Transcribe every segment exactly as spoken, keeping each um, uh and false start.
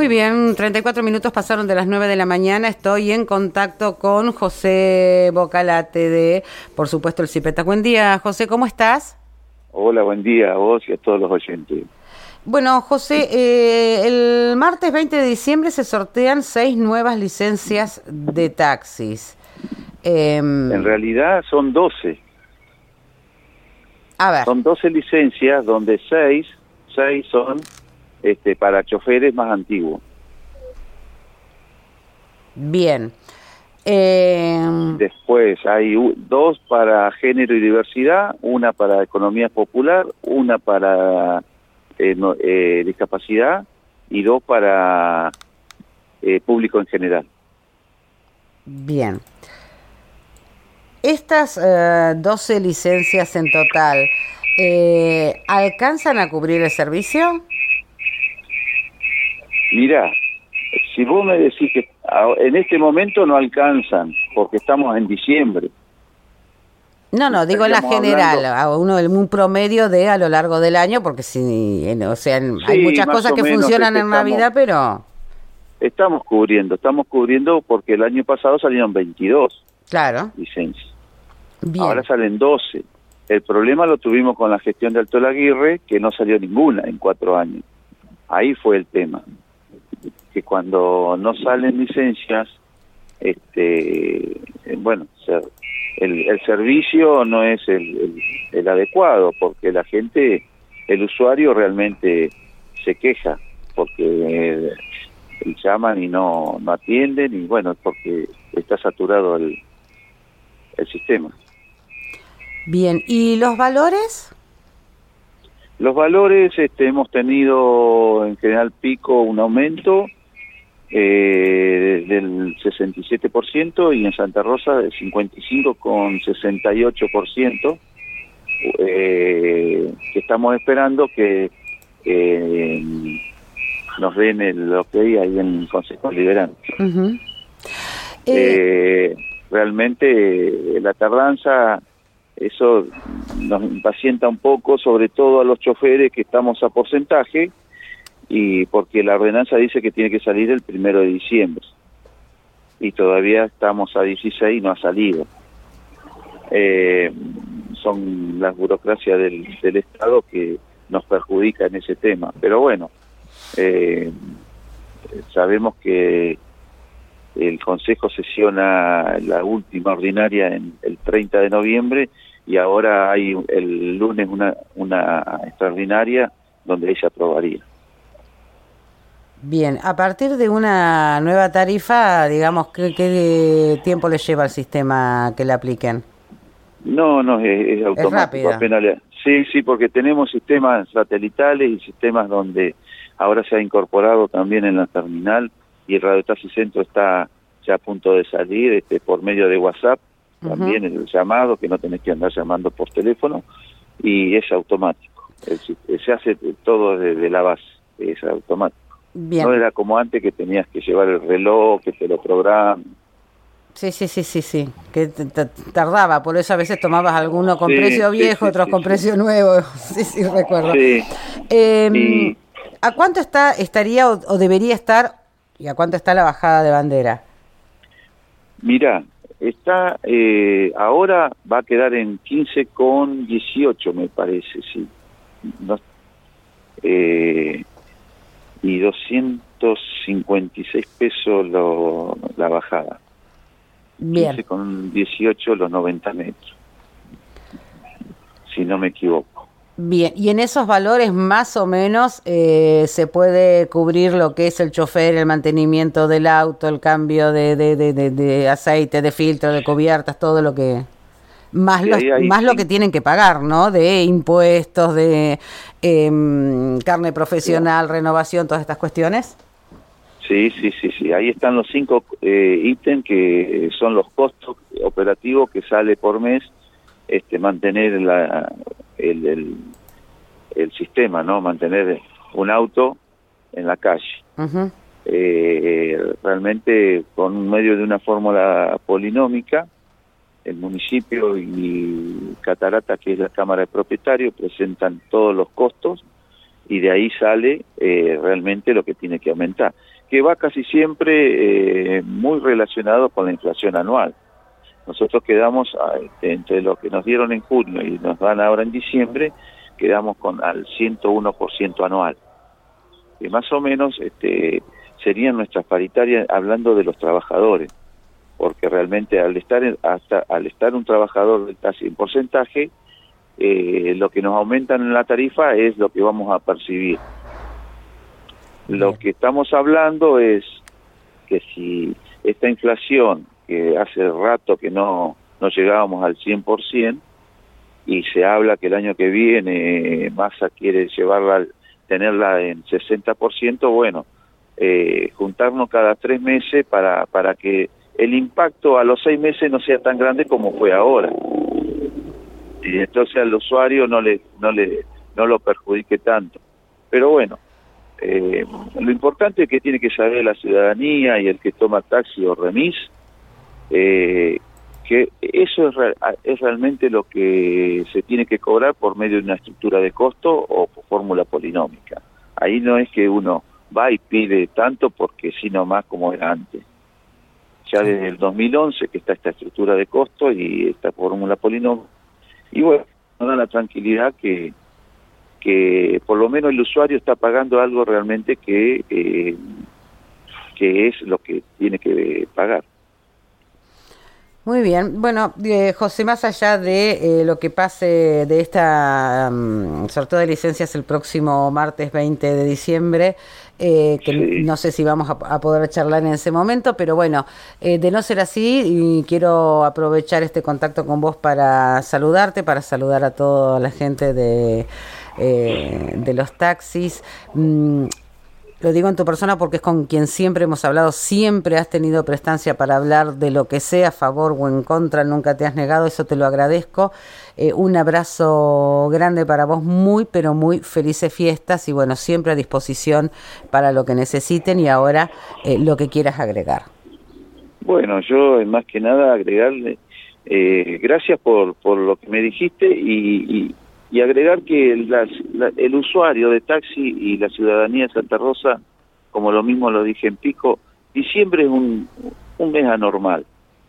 Muy bien, treinta y cuatro minutos pasaron de las nueve de la mañana. Estoy en contacto con José Bocalate de, por supuesto, el Cipeta. Buen día, José, ¿cómo estás? Hola, buen día a vos y a todos los oyentes. Bueno, José, eh, el martes veinte de diciembre se sortean seis nuevas licencias de taxis. Eh, en realidad son doce. A ver. Son doce licencias donde seis, seis son este, para choferes más antiguos. Bien. Eh... Después hay u- dos para género y diversidad, una para economía popular, una para eh, no, eh, discapacidad y dos para eh, público en general. Bien. Estas eh, doce licencias en total, eh, ¿alcanzan a cubrir el servicio? Mirá, si vos me decís que en este momento no alcanzan, porque estamos en diciembre. No, no, digo la general, a uno un promedio de a lo largo del año, porque si, o sea, sí, hay muchas cosas que funcionan en Navidad, pero... Estamos cubriendo, estamos cubriendo porque el año pasado salieron veintidós claro. licencias. Bien. Ahora salen doce. El problema lo tuvimos con la gestión de Alto Laguirre, que no salió ninguna en cuatro años. Ahí fue el tema. Que cuando no salen licencias, este, bueno, el, el servicio no es el, el, el adecuado, porque la gente, el usuario realmente se queja, porque eh, llaman y no, no atienden, y bueno, es porque está saturado el, el sistema. Bien, ¿y los valores? Los valores, este, hemos tenido en General Pico un aumento eh, del sesenta y siete por ciento y en Santa Rosa del cincuenta y cinco coma sesenta y ocho por ciento, eh, que estamos esperando que eh, nos den el ok ahí en el Consejo Liberante. Uh-huh. eh... Eh, realmente la tardanza, eso nos impacienta un poco, sobre todo a los choferes que estamos a porcentaje, y porque la ordenanza dice que tiene que salir el primero de diciembre y todavía estamos a dieciséis y no ha salido. Eh, son las burocracias del, del Estado que nos perjudican en ese tema, pero bueno, eh, sabemos que el Consejo sesiona la última ordinaria en el treinta de noviembre y ahora hay el lunes una, una extraordinaria donde ella aprobaría. Bien, a partir de una nueva tarifa, digamos, ¿qué, qué tiempo le lleva al sistema que le apliquen? No, no, es, es automático. Es apenas le, sí, sí, porque tenemos sistemas satelitales y sistemas donde ahora se ha incorporado también en la terminal y el radiotaxicentro está ya a punto de salir este, por medio de WhatsApp, uh-huh. También el llamado, que no tenés que andar llamando por teléfono, y es automático. Es, se hace todo desde la base, es automático. Bien. No era como antes que tenías que llevar el reloj, que te lo programan. Sí, sí, sí, sí, sí, que t- t- tardaba, por eso a veces tomabas alguno con sí, precio viejo, sí, sí, otros sí, con sí. precio nuevo, sí, sí, recuerdo. Sí. Eh, y... ¿A cuánto está estaría o, o debería estar, y a cuánto está la bajada de bandera? Mirá, está, eh, ahora va a quedar en quince con dieciocho, me parece, sí. No, eh, y doscientos cincuenta y seis pesos lo, la bajada. Bien. quince con dieciocho los noventa metros, si no me equivoco. Bien, y en esos valores más o menos eh, se puede cubrir lo que es el chofer, el mantenimiento del auto, el cambio de, de, de, de, de aceite, de filtro, de cubiertas, todo lo que... Más, Sí, los, ahí, ahí, más sí. lo que tienen que pagar, ¿no? De impuestos, de eh, carne profesional, sí. Renovación, todas estas cuestiones. Sí, sí, sí, sí. Ahí están los cinco eh, ítems que son los costos operativos que sale por mes este mantener la, el, el, el sistema, ¿no? Mantener un auto en la calle. Uh-huh. Eh, realmente con medio de una fórmula polinómica, el municipio y Catarata, que es la Cámara de Propietarios, presentan todos los costos y de ahí sale eh, realmente lo que tiene que aumentar. que va casi siempre eh, muy relacionado con la inflación anual. Nosotros quedamos este, entre lo que nos dieron en junio y nos dan ahora en diciembre, quedamos con al ciento uno por ciento anual, que más o menos este, serían nuestras paritarias hablando de los trabajadores, porque realmente al estar en, hasta al estar un trabajador casi en porcentaje, eh, lo que nos aumentan en la tarifa es lo que vamos a percibir. Lo que estamos hablando es que si esta inflación, que hace rato que no, no llegábamos al cien por ciento, y se habla que el año que viene Massa quiere llevarla, tenerla en sesenta por ciento, bueno, eh, juntarnos cada tres meses para, para que el impacto a los seis meses no sea tan grande como fue ahora. Y entonces al usuario no le, no le, no lo perjudique tanto. Pero bueno, eh, lo importante es que tiene que saber la ciudadanía y el que toma taxi o remis, eh, que eso es, re, es realmente lo que se tiene que cobrar por medio de una estructura de costo o por fórmula polinómica. Ahí no es que uno va y pide tanto porque sí nomás como era antes. Ya desde el dos mil once que está esta estructura de costo y esta fórmula polinómica, y bueno, nos da la tranquilidad que que por lo menos el usuario está pagando algo realmente que eh, que es lo que tiene que pagar. Muy bien. Bueno, eh, José, más allá de eh, lo que pase de esta um, sorteo de licencias el próximo martes veinte de diciembre, eh, que sí. no sé si vamos a, a poder charlar en ese momento, pero bueno, eh, de no ser así, y quiero aprovechar este contacto con vos para saludarte, para saludar a toda la gente de, eh, de los taxis. Mm, Lo digo en tu persona porque es con quien siempre hemos hablado, siempre has tenido prestancia para hablar de lo que sea, a favor o en contra, nunca te has negado, eso te lo agradezco. Eh, un abrazo grande para vos, muy pero muy felices fiestas y bueno, siempre a disposición para lo que necesiten y ahora eh, lo que quieras agregar. Bueno, yo más que nada agregarle, eh, gracias por, por lo que me dijiste y... y Y agregar que las, la, el usuario de taxi y la ciudadanía de Santa Rosa, como lo mismo lo dije en Pico, diciembre es un, un mes anormal.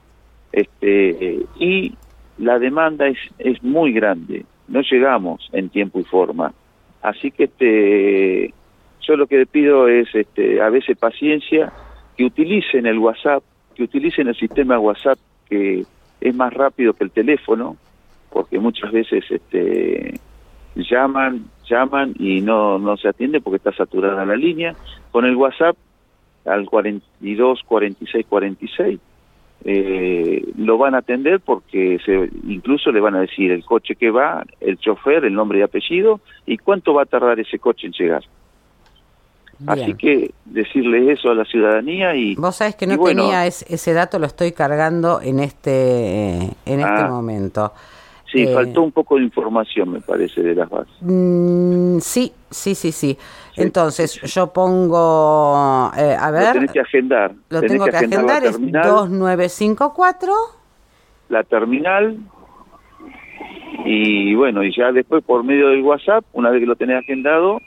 Este, y la demanda es, es muy grande, no llegamos en tiempo y forma. Así que este, yo lo que le pido es este, a veces paciencia, que utilicen el WhatsApp, que utilicen el sistema WhatsApp, que es más rápido que el teléfono, porque muchas veces este llaman llaman y no no se atiende porque está saturada la línea. Con el WhatsApp al cuarenta y dos, cuarenta y seis, cuarenta y seis eh, lo van a atender porque se, incluso le van a decir el coche que va, el chofer, el nombre y apellido y cuánto va a tardar ese coche en llegar. Bien. Así que decirle eso a la ciudadanía y... Vos sabés que no bueno, tenía ese, ese dato, lo estoy cargando en este en este ah, momento. Sí, eh, faltó un poco de información, me parece, de las bases. Mm, sí, sí, sí, sí. Entonces, sí, sí. yo pongo, eh, a ver... Lo tenés que agendar. Lo tengo que, que agendar, es dos nueve cinco cuatro. La terminal. Y bueno, y ya después por medio del WhatsApp, una vez que lo tenés agendado,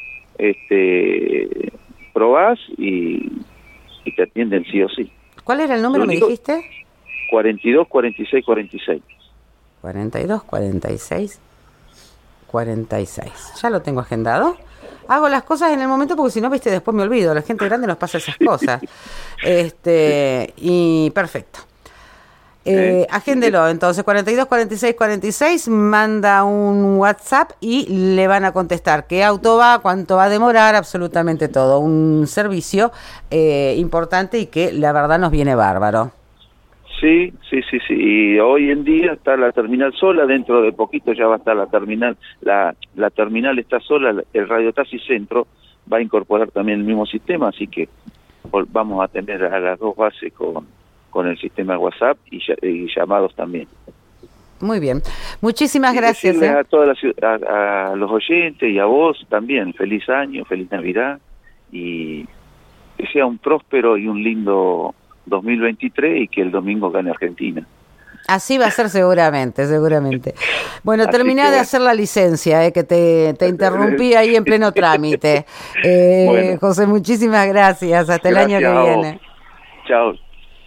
este probás y, y te atienden sí o sí. ¿Cuál era el número, me dijiste? cuarenta y dos, cuarenta y seis, cuarenta y seis. cuarenta y dos, cuarenta y seis, cuarenta y seis. Ya lo tengo agendado. Hago las cosas en el momento porque si no, viste, después me olvido. La gente grande nos pasa esas cosas. Este, y perfecto. Eh, agéndelo, entonces, cuarenta y dos, cuarenta y seis, cuarenta y seis, manda un WhatsApp y le van a contestar qué auto va, cuánto va a demorar, absolutamente todo. Un servicio eh, importante y que la verdad nos viene bárbaro. Sí, sí, sí, sí. Y hoy en día está la terminal sola, dentro de poquito ya va a estar la terminal, la, la terminal está sola, el Radio Taxi Centro va a incorporar también el mismo sistema, así que vamos a tener a las dos bases con, con el sistema WhatsApp y, y llamados también. Muy bien, muchísimas y gracias. ¿eh? A todas las, a, a los oyentes y a vos también, feliz año, feliz Navidad y que sea un próspero y un lindo dos mil veintitrés y que el domingo gane Argentina. Así va a ser seguramente, seguramente. Bueno, terminá de bueno. hacer la licencia, eh, que te, te interrumpí ahí en pleno trámite. Eh, bueno. José, muchísimas gracias. Hasta gracias el año que viene. Chao.